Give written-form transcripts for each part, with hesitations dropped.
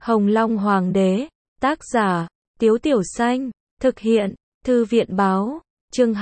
Hồng Long Hoàng đế, tác giả, Tiếu Tiểu Xanh, thực hiện, Thư viện báo, chương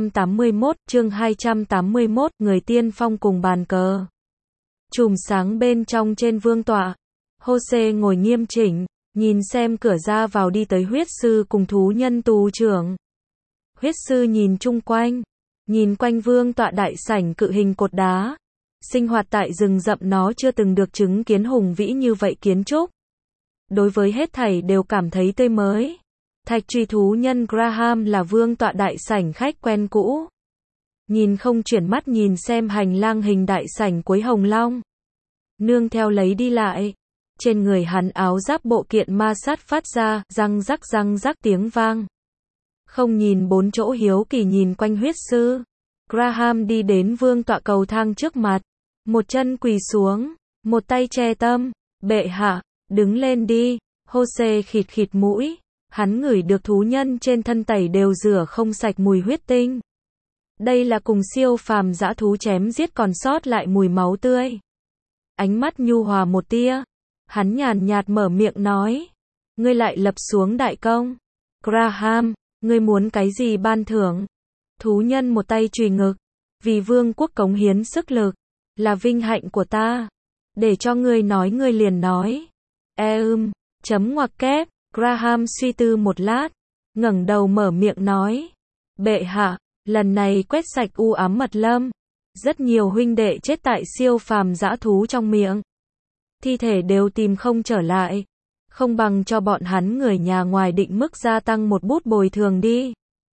281, người tiên phong cùng bàn cờ. Chùm sáng bên trong trên vương tọa, Jose ngồi nghiêm chỉnh, nhìn xem cửa ra vào đi tới huyết sư cùng thú nhân tù trưởng. Huyết sư nhìn chung quanh, nhìn quanh vương tọa đại sảnh cự hình cột đá. Sinh hoạt tại rừng rậm nó chưa từng được chứng kiến hùng vĩ như vậy kiến trúc. Đối với hết thảy đều cảm thấy tươi mới. Thạch truy thú nhân Graham là vương tọa đại sảnh khách quen cũ. Nhìn không chuyển mắt nhìn xem hành lang hình đại sảnh cuối Hồng Long. Nương theo lấy đi lại. Trên người hắn áo giáp bộ kiện ma sát phát ra, răng rắc tiếng vang. Không nhìn bốn chỗ hiếu kỳ nhìn quanh huyết sư. Graham đi đến vương tọa cầu thang trước mặt. Một chân quỳ xuống, một tay che tâm. Bệ hạ, đứng lên đi. Jose khịt mũi. Hắn ngửi được thú nhân trên thân tẩy đều rửa không sạch mùi huyết tinh. Đây là cùng siêu phàm dã thú chém giết còn sót lại mùi máu tươi. Ánh mắt nhu hòa một tia. Hắn nhàn nhạt mở miệng nói. Ngươi lại lập xuống đại công. Graham, ngươi muốn cái gì ban thưởng? Thú nhân một tay chùy ngực. Vì vương quốc cống hiến sức lực. Là vinh hạnh của ta. Để cho ngươi nói ngươi liền nói. Chấm ngoặc kép. Graham suy tư một lát. Ngẩng đầu mở miệng nói. Bệ hạ, lần này quét sạch u ám mật lâm. Rất nhiều huynh đệ chết tại siêu phàm dã thú trong miệng. Thi thể đều tìm không trở lại. Không bằng cho bọn hắn người nhà ngoài định mức gia tăng một bút bồi thường đi.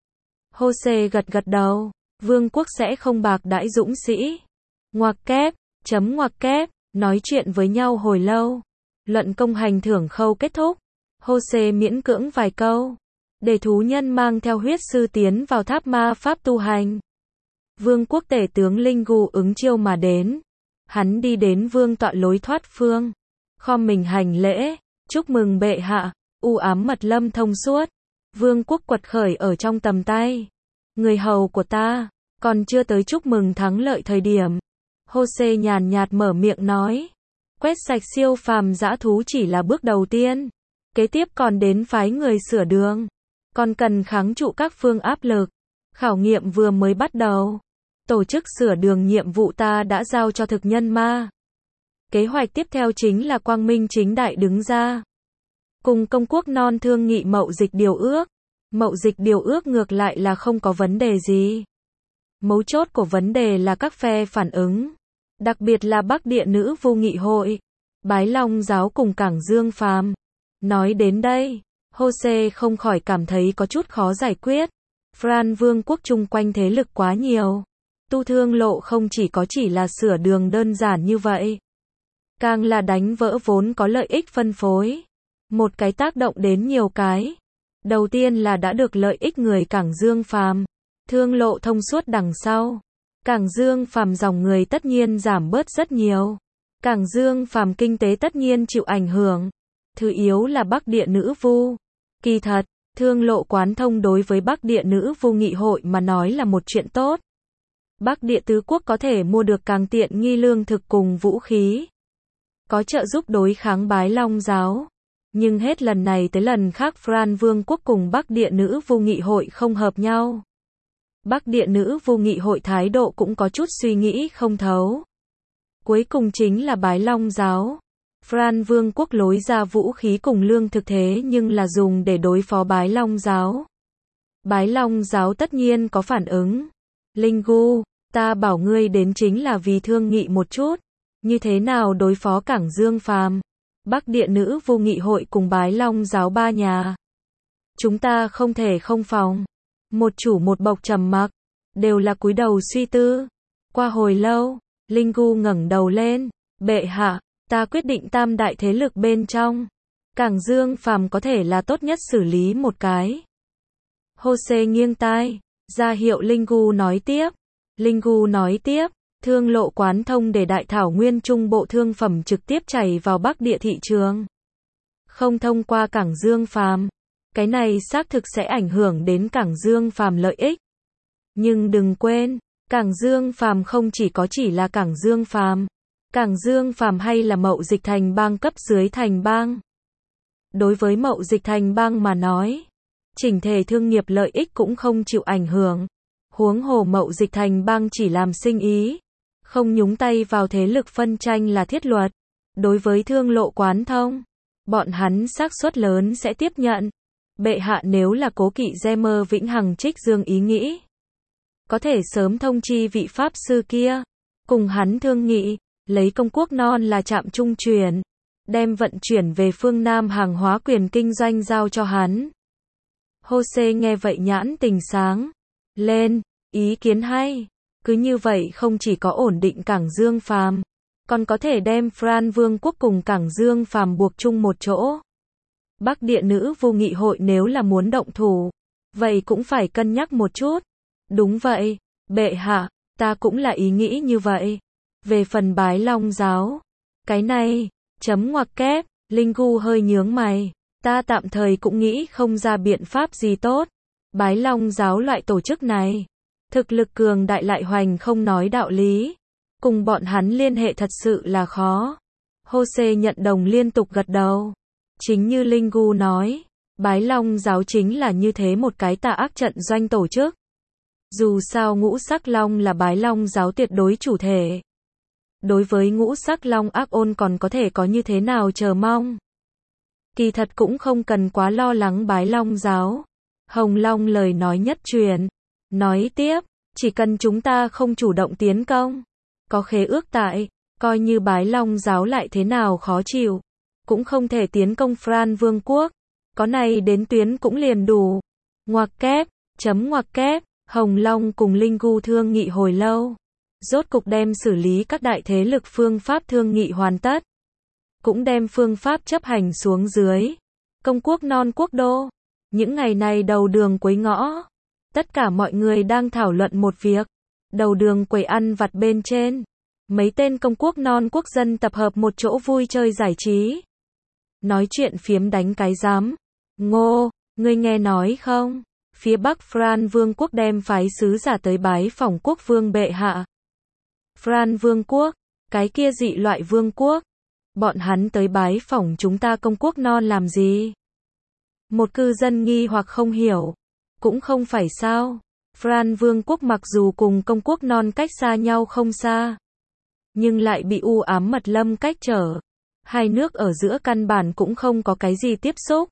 Jose gật đầu. Vương quốc sẽ không bạc đãi dũng sĩ. Ngoặc kép, chấm ngoặc kép. Nói chuyện với nhau hồi lâu. Luận công hành thưởng khâu kết thúc. Jose miễn cưỡng vài câu. Để thú nhân mang theo huyết sư tiến vào tháp ma pháp tu hành. Vương quốc tể tướng Lingu ứng chiêu mà đến. Hắn đi đến vương tọa lối thoát phương. Khom mình hành lễ. Chúc mừng bệ hạ. U ám mật lâm thông suốt. Vương quốc quật khởi ở trong tầm tay. Người hầu của ta. Còn chưa tới chúc mừng thắng lợi thời điểm. Jose nhàn nhạt mở miệng nói. Quét sạch siêu phàm dã thú chỉ là bước đầu tiên. Kế tiếp còn đến phái người sửa đường. Còn cần kháng trụ các phương áp lực. Khảo nghiệm vừa mới bắt đầu. Tổ chức sửa đường nhiệm vụ ta đã giao cho thực nhân ma. Kế hoạch tiếp theo chính là quang minh chính đại đứng ra. Cùng công quốc non thương nghị mậu dịch điều ước. Mậu dịch điều ước ngược lại là không có vấn đề gì. Mấu chốt của vấn đề là các phe phản ứng. Đặc biệt là Bắc Địa Nữ Vô Nghị Hội. Bái Long Giáo cùng Cảng Dương Phàm. Nói đến đây, Jose không khỏi cảm thấy có chút khó giải quyết. Fran vương quốc chung quanh thế lực quá nhiều. Tu thương lộ không chỉ là sửa đường đơn giản như vậy. Càng là đánh vỡ vốn có lợi ích phân phối. Một cái tác động đến nhiều cái. Đầu tiên là đã được lợi ích người Cảng Dương Phàm. Thương lộ thông suốt đằng sau. Cảng Dương Phàm dòng người tất nhiên giảm bớt rất nhiều. Cảng Dương Phàm kinh tế tất nhiên chịu ảnh hưởng. Thứ yếu là Bắc Địa Nữ Vu. Kỳ thật, thương lộ quán thông đối với Bắc Địa Nữ Vu nghị hội mà nói là một chuyện tốt. Bắc Địa tứ quốc có thể mua được càng tiện nghi lương thực cùng vũ khí. Có trợ giúp đối kháng Bái Long Giáo. Nhưng hết lần này tới lần khác Fran vương quốc cùng Bắc Địa Nữ Vu nghị hội không hợp nhau. Bắc Địa Nữ Vu nghị hội thái độ cũng có chút suy nghĩ không thấu. Cuối cùng chính là Bái Long Giáo. Fran vương quốc lối ra vũ khí cùng lương thực thế nhưng là dùng để đối phó Bái Long Giáo. Bái Long Giáo tất nhiên có phản ứng. Lingu, ta bảo ngươi đến chính là vì thương nghị một chút. Như thế nào đối phó Cảng Dương Phàm. Bắc Địa Nữ Vô Nghị hội cùng Bái Long Giáo ba nhà. Chúng ta không thể không phòng. Một chủ một bộc trầm mặc. Đều là cúi đầu suy tư. Qua hồi lâu, Lingu ngẩng đầu lên. Bệ hạ. Ta quyết định tam đại thế lực bên trong. Cảng Dương Phàm có thể là tốt nhất xử lý một cái. Jose nghiêng tai. Ra hiệu Lingu nói tiếp. Lingu nói tiếp. Thương lộ quán thông để đại thảo nguyên trung bộ thương phẩm trực tiếp chảy vào Bắc Địa thị trường. Không thông qua Cảng Dương Phàm. Cái này xác thực sẽ ảnh hưởng đến Cảng Dương Phàm lợi ích. Nhưng đừng quên, Cảng Dương Phàm không chỉ là Cảng Dương Phàm. Cảng Dương Phàm hay là mậu dịch thành bang cấp dưới thành bang. Đối với Mậu Dịch Thành Bang mà nói, chỉnh thể thương nghiệp lợi ích cũng không chịu ảnh hưởng. Huống hồ Mậu Dịch Thành Bang chỉ làm sinh ý, không nhúng tay vào thế lực phân tranh là thiết luật. Đối với thương lộ quán thông, bọn hắn xác suất lớn sẽ tiếp nhận. Bệ hạ nếu là Cố Kỵ Gemer Vĩnh Hằng trích dương ý nghĩ, có thể sớm thông chi vị pháp sư kia, cùng hắn thương nghị, lấy Công Quốc Non là trạm trung chuyển, đem vận chuyển về phương Nam hàng hóa quyền kinh doanh giao cho hắn. Jose nghe vậy nhãn tình sáng lên, ý kiến hay, cứ như vậy không chỉ có ổn định Cảng Dương Phàm, còn có thể đem Fran Vương quốc cùng Cảng Dương Phàm buộc chung một chỗ. Bắc Địa Nữ Vu Nghị hội nếu là muốn động thủ, vậy cũng phải cân nhắc một chút. Đúng vậy, bệ hạ, ta cũng là ý nghĩ như vậy. Về phần Bái Long giáo, cái này, chấm ngoặc kép, Linh Gu hơi nhướng mày, ta tạm thời cũng nghĩ không ra biện pháp gì tốt. Bái Long giáo loại tổ chức này, thực lực cường đại lại hoành không nói đạo lý, cùng bọn hắn liên hệ thật sự là khó. Jose nhận đồng liên tục gật đầu. Chính như Linh Gu nói, Bái Long giáo chính là như thế một cái tà ác trận doanh tổ chức. Dù sao Ngũ Sắc Long là Bái Long giáo tuyệt đối chủ thể. Đối với Ngũ Sắc Long ác ôn còn có thể có như thế nào chờ mong. Kỳ thật cũng không cần quá lo lắng Bái Long giáo. Hồng Long lời nói nhất truyền, nói tiếp, chỉ cần chúng ta không chủ động tiến công, có khế ước tại, coi như Bái Long giáo lại thế nào khó chịu, cũng không thể tiến công Fran Vương quốc, có này đến tuyến cũng liền đủ. Ngoặc kép, chấm ngoặc kép, Hồng Long cùng Linh Gu thương nghị hồi lâu, rốt cục đem xử lý các đại thế lực phương pháp thương nghị hoàn tất, cũng đem phương pháp chấp hành xuống dưới. Công Quốc Non quốc đô, những ngày này đầu đường quấy ngõ, tất cả mọi người đang thảo luận một việc. Đầu đường quầy ăn vặt bên trên, mấy tên Công Quốc Non quốc dân tập hợp một chỗ vui chơi giải trí, nói chuyện phiếm đánh cái giám. Ngô, ngươi nghe nói không? Phía Bắc Fran Vương quốc đem phái sứ giả tới bái phỏng quốc vương bệ hạ. Fran Vương quốc, cái kia dị loại vương quốc, bọn hắn tới bái phỏng chúng ta Công Quốc Non làm gì? Một cư dân nghi hoặc không hiểu. Cũng không phải sao. Fran Vương quốc mặc dù cùng Công Quốc Non cách xa nhau không xa, nhưng lại bị u ám mật lâm cách trở. Hai nước ở giữa căn bản cũng không có cái gì tiếp xúc.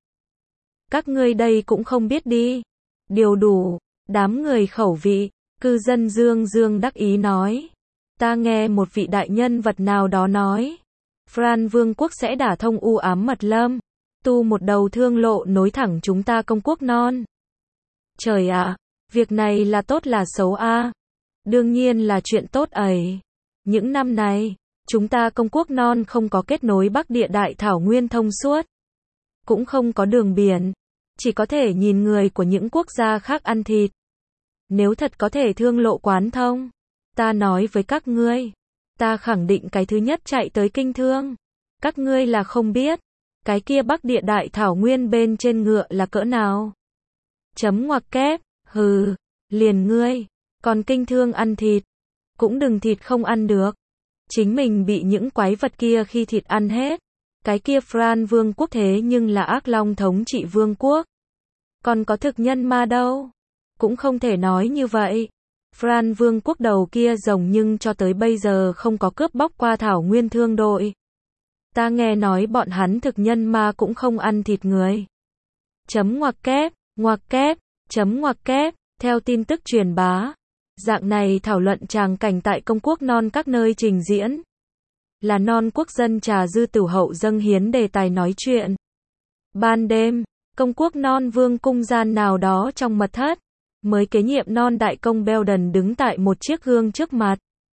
Các ngươi đây cũng không biết đi. Điều đủ, đám người khẩu vị, cư dân Dương Dương đắc ý nói. Ta nghe một vị đại nhân vật nào đó nói, Fran Vương quốc sẽ đả thông u ám mật lâm, tu một đầu thương lộ nối thẳng chúng ta Công Quốc Non. Trời ạ, việc này là tốt là xấu a? Đương nhiên là chuyện tốt ấy. Những năm này, chúng ta Công Quốc Non không có kết nối Bắc Địa Đại Thảo Nguyên thông suốt, cũng không có đường biển, chỉ có thể nhìn người của những quốc gia khác ăn thịt. Nếu thật có thể thương lộ quán thông, ta nói với các ngươi, ta khẳng định cái thứ nhất chạy tới kinh thương. Các ngươi là không biết, cái kia Bắc Địa Đại Thảo Nguyên bên trên ngựa là cỡ nào. Chấm ngoặc kép, hừ, liền ngươi, còn kinh thương ăn thịt, cũng đừng thịt không ăn được. Chính mình bị những quái vật kia khi thịt ăn hết. Cái kia Fran Vương quốc thế nhưng là ác long thống trị vương quốc. Còn có thực nhân ma đâu. Cũng không thể nói như vậy. Fran Vương quốc đầu kia rồng nhưng cho tới bây giờ không có cướp bóc qua Thảo Nguyên thương đội. Ta nghe nói bọn hắn thực nhân ma cũng không ăn thịt người. Chấm ngoặc kép, chấm ngoặc kép, theo tin tức truyền bá. Dạng này thảo luận tràng cảnh tại Công Quốc Non các nơi trình diễn. Là non quốc dân trà dư tửu hậu dâng hiến đề tài nói chuyện. Ban đêm, Công Quốc Non vương cung gian nào đó trong mật thất, mới kế nhiệm non đại công Belden đứng tại một chiếc gương trước mặt.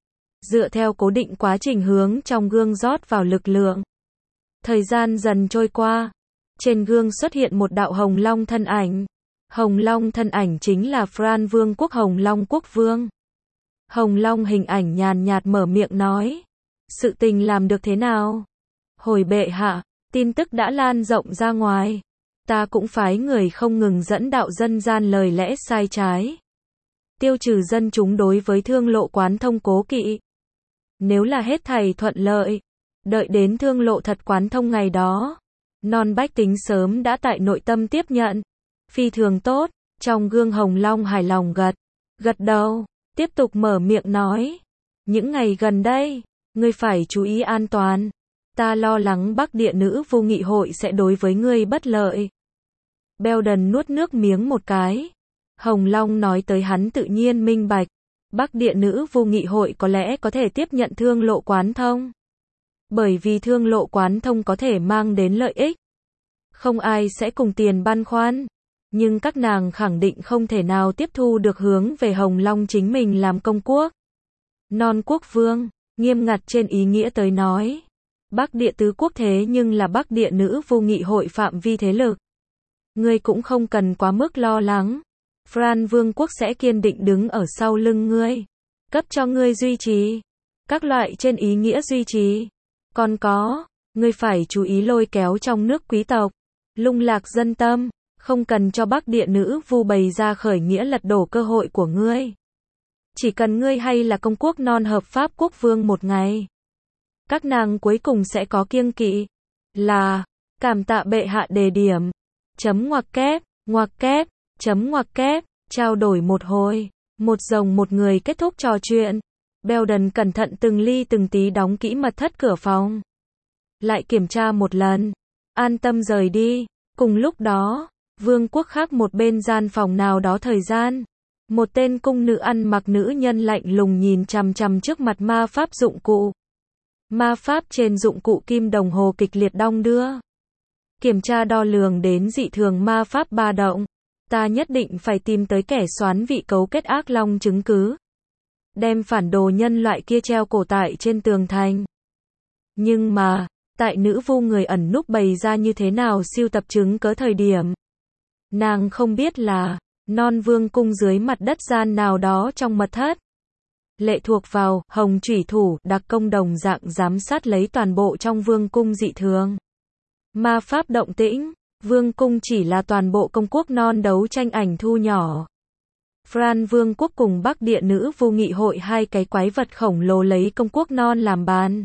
Dựa theo cố định quá trình hướng trong gương rót vào lực lượng. Thời gian dần trôi qua, trên gương xuất hiện một đạo hồng long thân ảnh. Hồng long thân ảnh chính là Fran Vương quốc Hồng Long quốc vương. Hồng Long hình ảnh nhàn nhạt mở miệng nói. Sự tình làm được thế nào? Hồi bệ hạ, tin tức đã lan rộng ra ngoài. Ta cũng phái người không ngừng dẫn đạo dân gian lời lẽ sai trái. Tiêu trừ dân chúng đối với thương lộ quán thông cố kỵ. Nếu là hết thảy thuận lợi, đợi đến thương lộ thật quán thông ngày đó, Non bách tính sớm đã tại nội tâm tiếp nhận. Phi thường tốt, trong gương Hồng Long hài lòng gật đầu, tiếp tục mở miệng nói. Những ngày gần đây, ngươi phải chú ý an toàn. Ta lo lắng Bắc Địa Nữ Vu Nghị hội sẽ đối với ngươi bất lợi. Belden nuốt nước miếng một cái. Hồng Long nói tới hắn tự nhiên minh bạch. Bắc Địa Nữ Vu Nghị hội có lẽ có thể tiếp nhận Thương Lộ Quán Thông. Bởi vì Thương Lộ Quán Thông có thể mang đến lợi ích. Không ai sẽ cùng tiền băn khoăn. Nhưng các nàng khẳng định không thể nào tiếp thu được hướng về Hồng Long chính mình làm công quốc. Non quốc vương, nghiêm ngặt trên ý nghĩa tới nói. Bắc Địa tứ quốc thế nhưng là Bắc Địa Nữ Vu Nghị hội phạm vi thế lực. Ngươi cũng không cần quá mức lo lắng. Fran vương quốc sẽ kiên định đứng ở sau lưng ngươi. Cấp cho ngươi duy trì. Các loại trên ý nghĩa duy trì. Còn có, ngươi phải chú ý lôi kéo trong nước quý tộc. Lung lạc dân tâm. Không cần cho Bắc Địa Nữ Vu bày ra khởi nghĩa lật đổ cơ hội của ngươi. Chỉ cần ngươi hay là công quốc non hợp pháp quốc vương một ngày. Các nàng cuối cùng sẽ có kiêng kỵ. Là, cảm tạ bệ hạ đề điểm. Ngoặc kép, ngoặc kép, trao đổi một hồi. Một rồng một người kết thúc trò chuyện. Belden cẩn thận từng ly từng tí đóng kỹ mật thất cửa phòng. Lại kiểm tra một lần. An tâm rời đi. Cùng lúc đó, vương quốc khác một bên gian phòng nào đó thời gian. Một tên cung nữ ăn mặc nữ nhân lạnh lùng nhìn chằm chằm trước mặt ma pháp dụng cụ. Ma pháp trên dụng cụ kim đồng hồ kịch liệt đong đưa. Kiểm tra đo lường đến dị thường ma pháp ba động. Ta nhất định phải tìm tới kẻ xoán vị cấu kết ác long chứng cứ. Đem phản đồ nhân loại kia treo cổ tại trên tường thành. Nhưng mà, tại nữ vu người ẩn núp bày ra như thế nào siêu tập chứng cớ thời điểm. Nàng không biết là, non vương cung dưới mặt đất gian nào đó trong mật thất. Lệ thuộc vào, hồng chủy thủ, đặc công đồng dạng giám sát lấy toàn bộ trong vương cung dị thường. Ma pháp động tĩnh, vương cung chỉ là toàn bộ công quốc non đấu tranh ảnh thu nhỏ. Fran vương quốc cùng Bắc Địa Nữ Vu Nghị hội hai cái quái vật khổng lồ lấy công quốc non làm bàn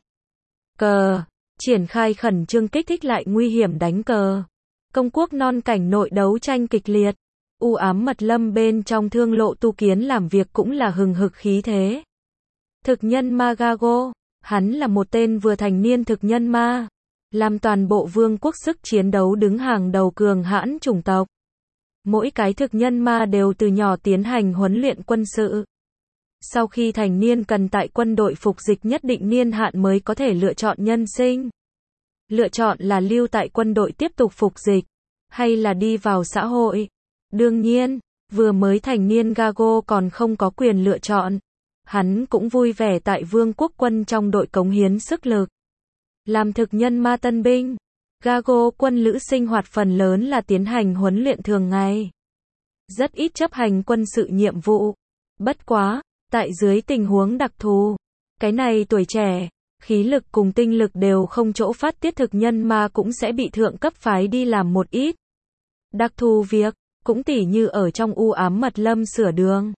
cờ, triển khai khẩn trương kích thích lại nguy hiểm đánh cờ. Công quốc non cảnh nội đấu tranh kịch liệt. U ám mật lâm bên trong Thương Lộ tu kiến làm việc cũng là hừng hực khí thế. Thực nhân ma Gago, hắn là một tên vừa thành niên thực nhân ma, làm toàn bộ vương quốc sức chiến đấu đứng hàng đầu cường hãn chủng tộc. Mỗi cái thực nhân ma đều từ nhỏ tiến hành huấn luyện quân sự. Sau khi thành niên cần tại quân đội phục dịch nhất định niên hạn mới có thể lựa chọn nhân sinh. Lựa chọn là lưu tại quân đội tiếp tục phục dịch, hay là đi vào xã hội. Đương nhiên, vừa mới thành niên Gago còn không có quyền lựa chọn. Hắn cũng vui vẻ tại vương quốc quân trong đội cống hiến sức lực. Làm thực nhân ma tân binh, Gago quân lữ sinh hoạt phần lớn là tiến hành huấn luyện thường ngày. Rất ít chấp hành quân sự nhiệm vụ. Bất quá, tại dưới tình huống đặc thù, cái này tuổi trẻ, khí lực cùng tinh lực đều không chỗ phát tiết thực nhân ma cũng sẽ bị thượng cấp phái đi làm một ít đặc thù việc, cũng tỉ như ở trong u ám mật lâm sửa đường.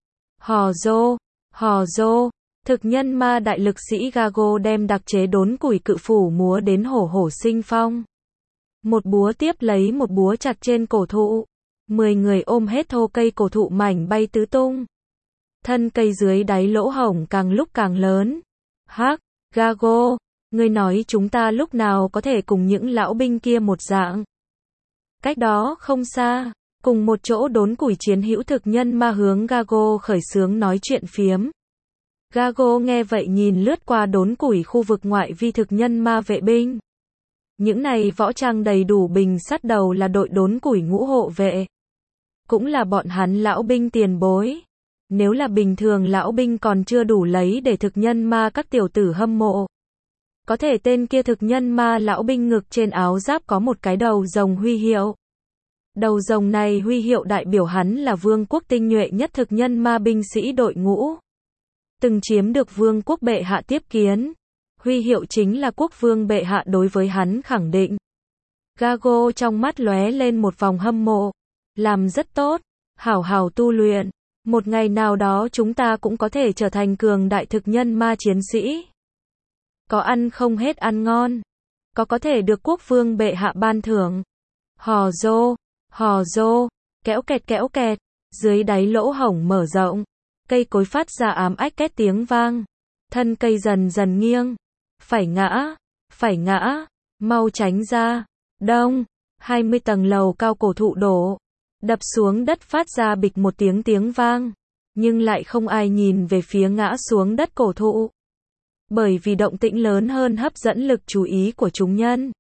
Hò rô, thực nhân ma đại lực sĩ Gago đem đặc chế đốn củi cự phủ múa đến hổ hổ sinh phong. Một búa tiếp lấy một búa chặt trên cổ thụ. 10 người ôm hết thô cây cổ thụ mảnh bay tứ tung. Thân cây dưới đáy lỗ hổng càng lúc càng lớn. Hắc, Gago, ngươi nói chúng ta lúc nào có thể cùng những lão binh kia một dạng. Cách đó không xa, cùng một chỗ đốn củi chiến hữu thực nhân ma hướng Gago khởi xướng nói chuyện phiếm. Gago nghe vậy nhìn lướt qua đốn củi khu vực ngoại vi thực nhân ma vệ binh. Những này võ trang đầy đủ bình sắt đầu là đội đốn củi ngũ hộ vệ. Cũng là bọn hắn lão binh tiền bối. Nếu là bình thường lão binh còn chưa đủ lấy để thực nhân ma các tiểu tử hâm mộ. Có thể tên kia thực nhân ma lão binh ngực trên áo giáp có một cái đầu rồng huy hiệu. Đầu rồng này huy hiệu đại biểu hắn là vương quốc tinh nhuệ nhất thực nhân ma binh sĩ đội ngũ. Từng chiếm được vương quốc bệ hạ tiếp kiến. Huy hiệu chính là quốc vương bệ hạ đối với hắn khẳng định. Gago trong mắt lóe lên một vòng hâm mộ. Làm rất tốt. Hảo hảo tu luyện. Một ngày nào đó chúng ta cũng có thể trở thành cường đại thực nhân ma chiến sĩ. Có ăn không hết ăn ngon. có thể được quốc vương bệ hạ ban thưởng. Hò rô, kéo kẹt, dưới đáy lỗ hổng mở rộng, cây cối phát ra ám ách két tiếng vang, thân cây dần dần nghiêng, phải ngã, mau tránh ra, đông, 20 tầng lầu cao cổ thụ đổ, đập xuống đất phát ra bịch một tiếng vang, nhưng lại không ai nhìn về phía ngã xuống đất cổ thụ. Bởi vì động tĩnh lớn hơn hấp dẫn lực chú ý của chúng nhân.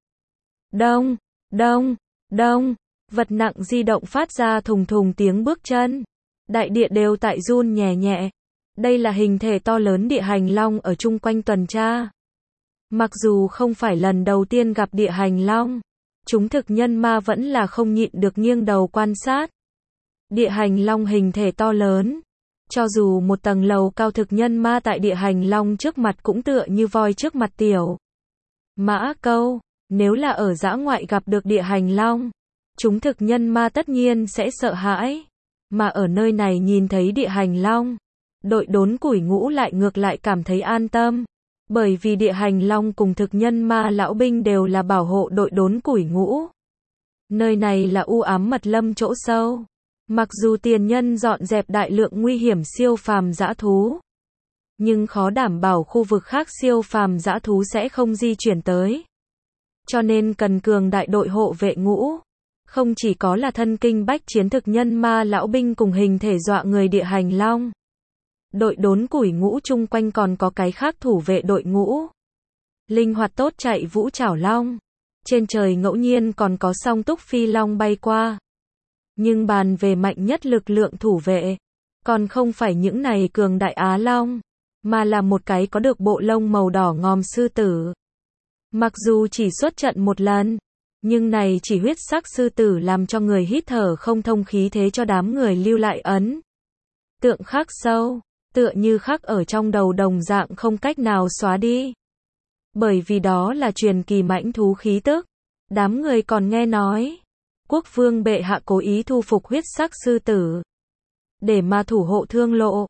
Đông, vật nặng di động phát ra thùng thùng tiếng bước chân. Đại địa đều tại run nhẹ nhẹ. Đây là hình thể to lớn địa hành long ở chung quanh tuần tra. Mặc dù không phải lần đầu tiên gặp địa hành long, chúng thực nhân ma vẫn là không nhịn được nghiêng đầu quan sát. Địa hành long hình thể to lớn. Cho dù một tầng lầu cao, thực nhân ma tại địa hành long trước mặt cũng tựa như voi trước mặt tiểu mã câu. Nếu là ở dã ngoại gặp được địa hành long, chúng thực nhân ma tất nhiên sẽ sợ hãi. Mà ở nơi này nhìn thấy địa hành long, đội đốn củi ngũ lại ngược lại cảm thấy an tâm. Bởi vì địa hành long cùng thực nhân ma lão binh đều là bảo hộ đội đốn củi ngũ. Nơi này là u ám mật lâm chỗ sâu. Mặc dù tiền nhân dọn dẹp đại lượng nguy hiểm siêu phàm dã thú, nhưng khó đảm bảo khu vực khác siêu phàm dã thú sẽ không di chuyển tới. Cho nên cần cường đại đội hộ vệ ngũ. Không chỉ có là thân kinh bách chiến thực nhân ma lão binh cùng hình thể dọa người địa hành long. Đội đốn củi ngũ chung quanh còn có cái khác thủ vệ đội ngũ. Linh hoạt tốt chạy vũ trảo long. Trên trời ngẫu nhiên còn có song túc phi long bay qua. Nhưng bàn về mạnh nhất lực lượng thủ vệ, còn không phải những này cường đại á long, mà là một cái có được bộ lông màu đỏ ngòm sư tử. Mặc dù chỉ xuất trận một lần, nhưng này chỉ huyết sắc sư tử làm cho người hít thở không thông, khí thế cho đám người lưu lại ấn tượng khắc sâu, tựa như khắc ở trong đầu đồng dạng không cách nào xóa đi. Bởi vì đó là truyền kỳ mãnh thú khí tức. Đám người còn nghe nói quốc vương bệ hạ cố ý thu phục huyết sắc sư tử để mà thủ hộ thương lộ.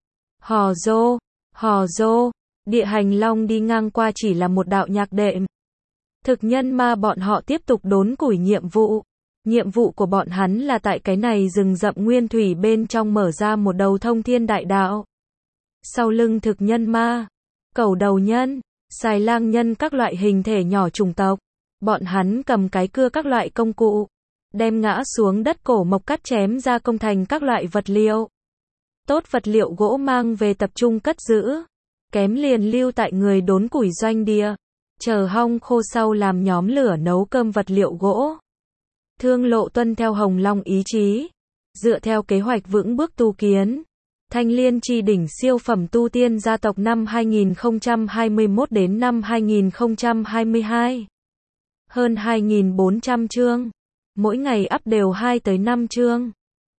Hò rô, địa hành long đi ngang qua chỉ là một đạo nhạc đệm. Thực nhân ma bọn họ tiếp tục đốn củi nhiệm vụ. Nhiệm vụ của bọn hắn là tại cái này rừng rậm nguyên thủy bên trong mở ra một đầu thông thiên đại đạo. Sau lưng thực nhân ma, cẩu đầu nhân, xài lang nhân các loại hình thể nhỏ chủng tộc, bọn hắn cầm cái cưa các loại công cụ, đem ngã xuống đất cổ mộc cắt chém ra công thành các loại vật liệu. Tốt vật liệu gỗ mang về tập trung cất giữ, kém liền lưu tại người đốn củi doanh địa, chờ hong khô sau làm nhóm lửa nấu cơm vật liệu gỗ. Thương lộ tuân theo Hồng Long ý chí, dựa theo kế hoạch vững bước tu kiến Thanh Liên Chi đỉnh siêu phẩm tu tiên gia tộc năm 2021 đến năm 2022. Hơn 2.400 chương. Mỗi ngày up đều 2 tới 5 chương.